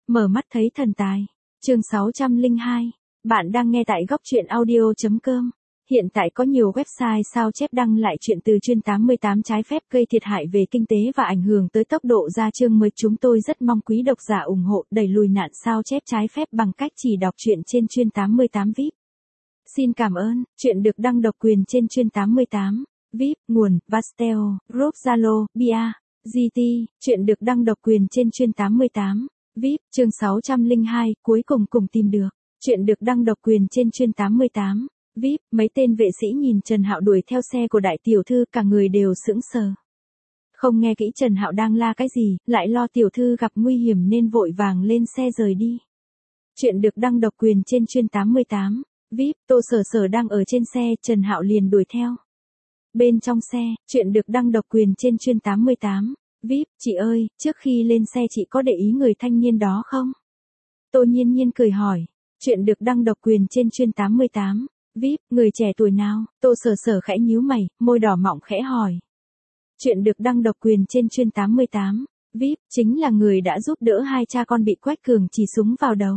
Mở mắt thấy thần tài. Chương 602. Bạn đang nghe tại góc truyện audio.com. Hiện tại có nhiều website sao chép đăng lại chuyện từ chuyên 88 trái phép gây thiệt hại về kinh tế và ảnh hưởng tới tốc độ ra chương mới. Chúng tôi rất mong quý độc giả ủng hộ đẩy lùi nạn sao chép trái phép bằng cách chỉ đọc truyện trên chuyên 88 VIP. Xin cảm ơn. Truyện được đăng độc quyền trên chuyên 88 VIP. Nguồn: Vasteo, Group Zalo, Bia, GT. Truyện được đăng độc quyền trên chuyên 88 VIP. Chương 602. Cuối cùng tìm được. Truyện được đăng độc quyền trên chuyên 88 VIP. Mấy tên vệ sĩ nhìn Trần Hạo đuổi theo xe của đại tiểu thư, cả người đều sững sờ. Không nghe kỹ Trần Hạo đang la cái gì, lại lo tiểu thư gặp nguy hiểm nên vội vàng lên xe rời đi. Truyện được đăng độc quyền trên chuyên 88 VIP. Tô Sở Sở đang ở trên xe, Trần Hạo liền đuổi theo. Bên trong xe, truyện được đăng độc quyền trên chuyên 88 VIP. Chị ơi, trước khi lên xe chị có để ý người thanh niên đó không? Tô Nhiên Nhiên cười hỏi. Truyện được đăng độc quyền trên chuyên 88 VIP. Người trẻ tuổi nào? Tô Sở Sở khẽ nhíu mày, môi đỏ mọng khẽ hỏi. Truyện được đăng độc quyền trên chuyên 88 VIP. Chính là người đã giúp đỡ hai cha con bị Quách Cường chỉ súng vào đầu.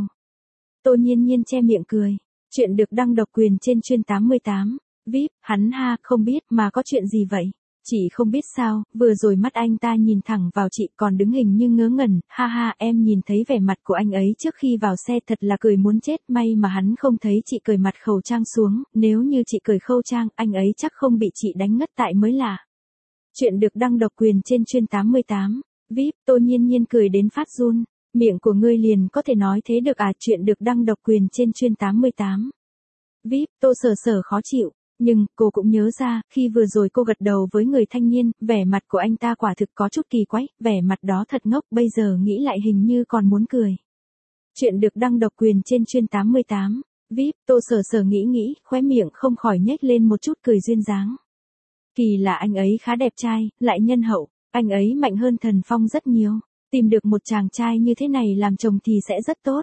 Tô Nhiên Nhiên che miệng cười. Truyện được đăng độc quyền trên chuyên 88 VIP. Hắn ha, không biết mà có chuyện gì vậy? Chị không biết sao, vừa rồi mắt anh ta nhìn thẳng vào chị còn đứng hình như ngớ ngẩn, ha ha, em nhìn thấy vẻ mặt của anh ấy trước khi vào xe thật là cười muốn chết, may mà hắn không thấy chị cởi mặt khẩu trang xuống, nếu như chị cởi khẩu trang, anh ấy chắc không bị chị đánh ngất tại mới lạ. Truyện được đăng độc quyền trên chuyên 88 VIP. Tô Nhiên Nhiên cười đến phát run, miệng của ngươi liền có thể nói thế được à? Truyện được đăng độc quyền trên chuyên 88 VIP. Tô Sở Sở khó chịu. Nhưng, cô cũng nhớ ra, khi vừa rồi cô gật đầu với người thanh niên, vẻ mặt của anh ta quả thực có chút kỳ quái, vẻ mặt đó thật ngốc, bây giờ nghĩ lại hình như còn muốn cười. Truyện được đăng độc quyền trên chuyên 88 VIP. Tô Sở Sở nghĩ, khóe miệng không khỏi nhếch lên một chút cười duyên dáng. Kỳ là anh ấy khá đẹp trai, lại nhân hậu, anh ấy mạnh hơn Thần Phong rất nhiều, tìm được một chàng trai như thế này làm chồng thì sẽ rất tốt.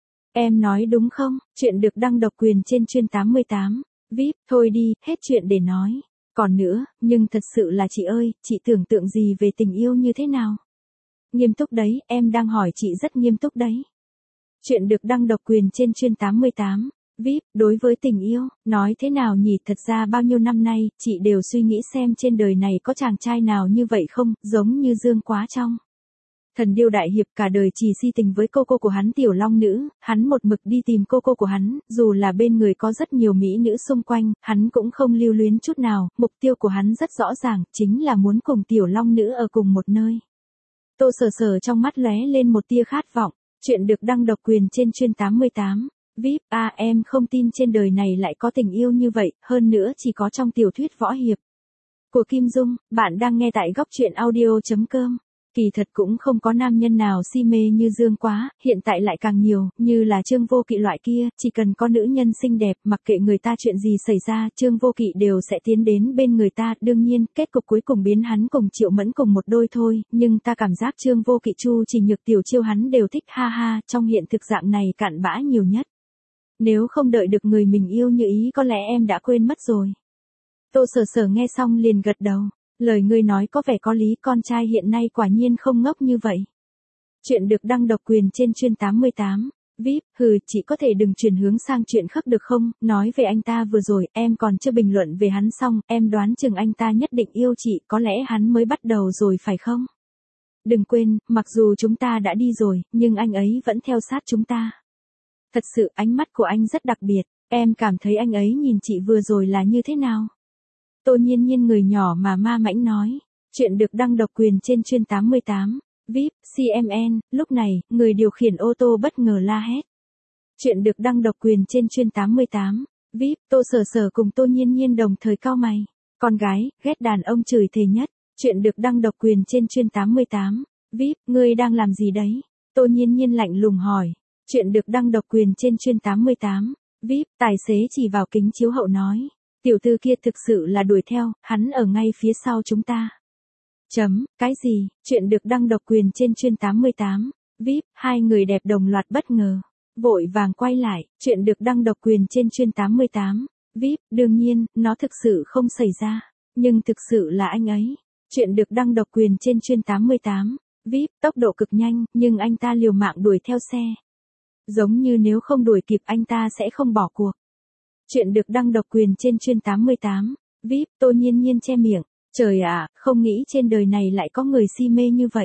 Em nói đúng không? Truyện được đăng độc quyền trên chuyên 88 VIP. Thôi đi, hết chuyện để nói. Còn nữa, nhưng thật sự là chị ơi, chị tưởng tượng gì về tình yêu như thế nào? Nghiêm túc đấy, em đang hỏi chị rất nghiêm túc đấy. Truyện được đăng độc quyền trên chuyên 88 VIP. Đối với tình yêu, nói thế nào nhỉ? Thật ra bao nhiêu năm nay, chị đều suy nghĩ xem trên đời này có chàng trai nào như vậy không, giống như Dương Quá Trong Thần Điêu Đại Hiệp, cả đời chỉ si tình với cô của hắn Tiểu Long Nữ, hắn một mực đi tìm cô của hắn, dù là bên người có rất nhiều mỹ nữ xung quanh, hắn cũng không lưu luyến chút nào, mục tiêu của hắn rất rõ ràng, chính là muốn cùng Tiểu Long Nữ ở cùng một nơi. Tô Sở Sở trong mắt lóe lên một tia khát vọng. Truyện được đăng độc quyền trên chuyên 88 VIP. Em không tin trên đời này lại có tình yêu như vậy, hơn nữa chỉ có trong tiểu thuyết võ hiệp của Kim Dung. Bạn đang nghe tại góc truyện audio.com. Kỳ thật cũng không có nam nhân nào si mê như Dương Quá, hiện tại lại càng nhiều, như là Trương Vô Kỵ loại kia, chỉ cần có nữ nhân xinh đẹp, mặc kệ người ta chuyện gì xảy ra, Trương Vô Kỵ đều sẽ tiến đến bên người ta, đương nhiên, kết cục cuối cùng biến hắn cùng Triệu Mẫn cùng một đôi thôi, nhưng ta cảm giác Trương Vô Kỵ Chu Chỉ Nhược Tiểu Chiêu hắn đều thích, ha ha, trong hiện thực dạng này cặn bã nhiều nhất. Nếu không đợi được người mình yêu như ý có lẽ em đã quên mất rồi. Tô Sở Sở nghe xong liền gật đầu. Lời ngươi nói có vẻ có lý, con trai hiện nay quả nhiên không ngốc như vậy. Truyện được đăng độc quyền trên chuyên 88 VIP. Chị có thể đừng chuyển hướng sang chuyện khác được không? Nói về anh ta vừa rồi, em còn chưa bình luận về hắn xong, em đoán chừng anh ta nhất định yêu chị, có lẽ hắn mới bắt đầu rồi phải không? Đừng quên, mặc dù chúng ta đã đi rồi, nhưng anh ấy vẫn theo sát chúng ta. Thật sự ánh mắt của anh rất đặc biệt, em cảm thấy anh ấy nhìn chị vừa rồi là như thế nào? Tô Nhiên Nhiên người nhỏ mà ma mãnh nói. Truyện được đăng độc quyền trên chuyên 88 VIP. CMN. Lúc này, người điều khiển ô tô bất ngờ la hét. Truyện được đăng độc quyền trên chuyên 88 VIP. Tô Sở Sở cùng Tô Nhiên Nhiên đồng thời cau mày. Con gái, ghét đàn ông chửi thề nhất. Truyện được đăng độc quyền trên chuyên 88 VIP. Ngươi đang làm gì đấy? Tô Nhiên Nhiên lạnh lùng hỏi. Truyện được đăng độc quyền trên chuyên 88 VIP. Tài xế chỉ vào kính chiếu hậu nói. Tiểu tư kia thực sự là đuổi theo, hắn ở ngay phía sau chúng ta. Cái gì? Truyện được đăng độc quyền trên chuyên 88 VIP. Hai người đẹp đồng loạt bất ngờ, vội vàng quay lại. Truyện được đăng độc quyền trên chuyên 88 VIP. Đương nhiên, nó thực sự không xảy ra, nhưng thực sự là anh ấy. Truyện được đăng độc quyền trên chuyên 88 VIP, tốc độ cực nhanh, nhưng anh ta liều mạng đuổi theo xe. Giống như nếu không đuổi kịp anh ta sẽ không bỏ cuộc. Chuyện được đăng độc quyền trên Chuyên 88. VIP, Tô Nhiên Nhiên che miệng. Trời ạ, không nghĩ trên đời này lại có người si mê như vậy.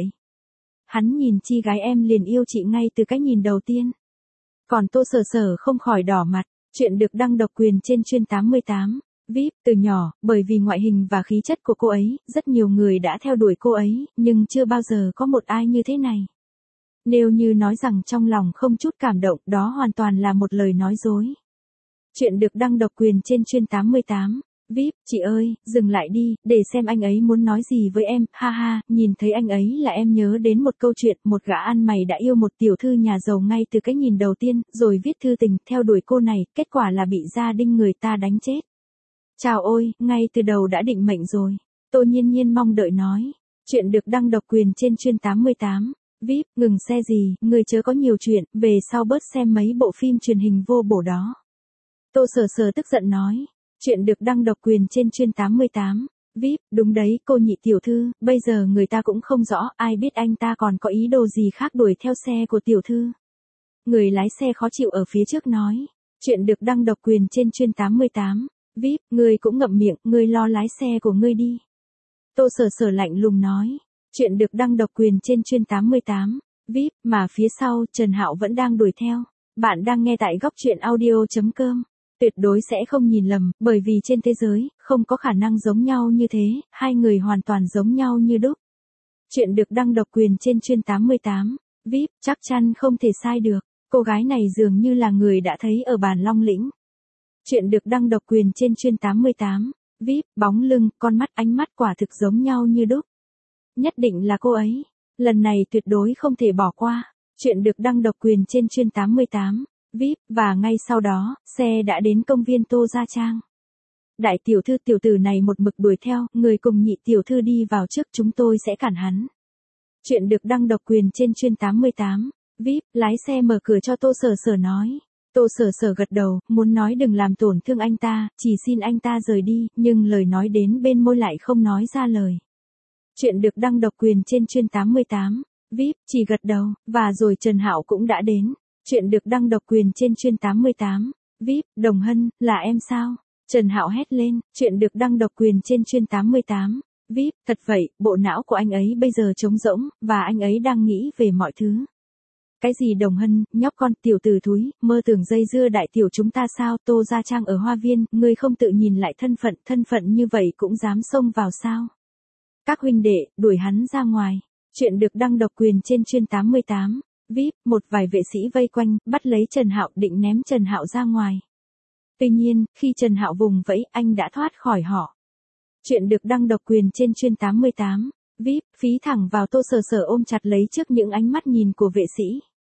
Hắn nhìn chi gái em liền yêu chị ngay từ cái nhìn đầu tiên. Còn Tô Sở Sở không khỏi đỏ mặt. Chuyện được đăng độc quyền trên Chuyên 88. VIP, từ nhỏ, bởi vì ngoại hình và khí chất của cô ấy, rất nhiều người đã theo đuổi cô ấy, nhưng chưa bao giờ có một ai như thế này. Nếu như nói rằng trong lòng không chút cảm động, đó hoàn toàn là một lời nói dối. Chuyện được đăng độc quyền trên Chuyên 88. VIP, chị ơi, dừng lại đi, để xem anh ấy muốn nói gì với em, ha ha, nhìn thấy anh ấy là em nhớ đến một câu chuyện, một gã ăn mày đã yêu một tiểu thư nhà giàu ngay từ cái nhìn đầu tiên, rồi viết thư tình, theo đuổi cô này, kết quả là bị gia đình người ta đánh chết. Chào ôi, ngay từ đầu đã định mệnh rồi. Tô Nhiên Nhiên mong đợi nói. Chuyện được đăng độc quyền trên Chuyên 88. VIP, ngừng xe gì, người chớ có nhiều chuyện, về sau bớt xem mấy bộ phim truyền hình vô bổ đó. Tô Sở Sở tức giận nói. Chuyện được đăng độc quyền trên Chuyên 88. VIP, đúng đấy, cô nhị tiểu thư, bây giờ người ta cũng không rõ, ai biết anh ta còn có ý đồ gì khác đuổi theo xe của tiểu thư. Người lái xe khó chịu ở phía trước nói. Chuyện được đăng độc quyền trên Chuyên 88. VIP, ngươi cũng ngậm miệng, ngươi lo lái xe của ngươi đi. Tô Sở Sở lạnh lùng nói. Chuyện được đăng độc quyền trên Chuyên 88. VIP, mà phía sau, Trần Hạo vẫn đang đuổi theo. Bạn đang nghe tại góc truyện audio.com. Tuyệt đối sẽ không nhìn lầm, bởi vì trên thế giới, không có khả năng giống nhau như thế, hai người hoàn toàn giống nhau như đúc. Chuyện được đăng độc quyền trên Chuyên 88. VIP, chắc chắn không thể sai được. Cô gái này dường như là người đã thấy ở bàn Long Lĩnh. Chuyện được đăng độc quyền trên Chuyên 88. VIP, bóng lưng, con mắt, ánh mắt quả thực giống nhau như đúc. Nhất định là cô ấy. Lần này tuyệt đối không thể bỏ qua. Chuyện được đăng độc quyền trên Chuyên 88. VIP, và ngay sau đó, xe đã đến công viên Tô Gia Trang. Đại tiểu thư tiểu tử này một mực đuổi theo, người cùng nhị tiểu thư đi vào trước, chúng tôi sẽ cản hắn. Chuyện được đăng độc quyền trên Chuyên 88. VIP, lái xe mở cửa cho Tô Sở Sở nói. Tô Sở Sở gật đầu, muốn nói đừng làm tổn thương anh ta, chỉ xin anh ta rời đi, nhưng lời nói đến bên môi lại không nói ra lời. Chuyện được đăng độc quyền trên Chuyên 88. VIP, chỉ gật đầu, và rồi Trần Hạo cũng đã đến. Chuyện được đăng độc quyền trên Chuyên 88. VIP, Đồng Hân, là em sao? Trần Hạo hét lên. Chuyện được đăng độc quyền trên Chuyên 88. VIP, thật vậy, bộ não của anh ấy bây giờ trống rỗng, và anh ấy đang nghĩ về mọi thứ. Cái gì Đồng Hân, nhóc con, tiểu tử thúi, mơ tưởng dây dưa đại tiểu chúng ta sao? Tô Gia Trang ở Hoa Viên, ngươi không tự nhìn lại thân phận như vậy cũng dám xông vào sao? Các huynh đệ, đuổi hắn ra ngoài. Chuyện được đăng độc quyền trên Chuyên 88. VIP, một vài vệ sĩ vây quanh, bắt lấy Trần Hạo định ném Trần Hạo ra ngoài. Tuy nhiên, khi Trần Hạo vùng vẫy, anh đã thoát khỏi họ. Chuyện được đăng độc quyền trên Chuyên 88. VIP, phí thẳng vào Tô Sở Sở ôm chặt lấy trước những ánh mắt nhìn của vệ sĩ.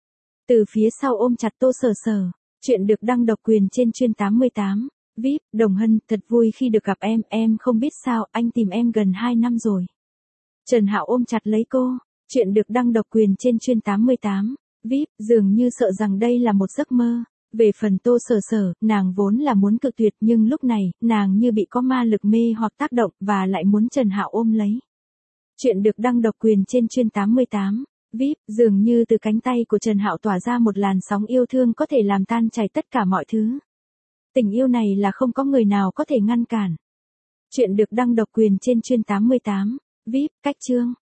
Từ phía sau ôm chặt Tô Sở Sở. Chuyện được đăng độc quyền trên Chuyên 88. VIP, Đồng Hân, thật vui khi được gặp em không biết sao, anh tìm em gần 2 năm rồi. Trần Hạo ôm chặt lấy cô. Chuyện được đăng độc quyền trên Chuyên 88. VIP, dường như sợ rằng đây là một giấc mơ. Về phần Tô Sở Sở, nàng vốn là muốn cự tuyệt nhưng lúc này, nàng như bị có ma lực mê hoặc tác động và lại muốn Trần Hạo ôm lấy. Chuyện được đăng độc quyền trên Chuyên 88. VIP, dường như từ cánh tay của Trần Hạo tỏa ra một làn sóng yêu thương có thể làm tan chảy tất cả mọi thứ. Tình yêu này là không có người nào có thể ngăn cản. Chuyện được đăng độc quyền trên Chuyên 88. VIP, cách chương.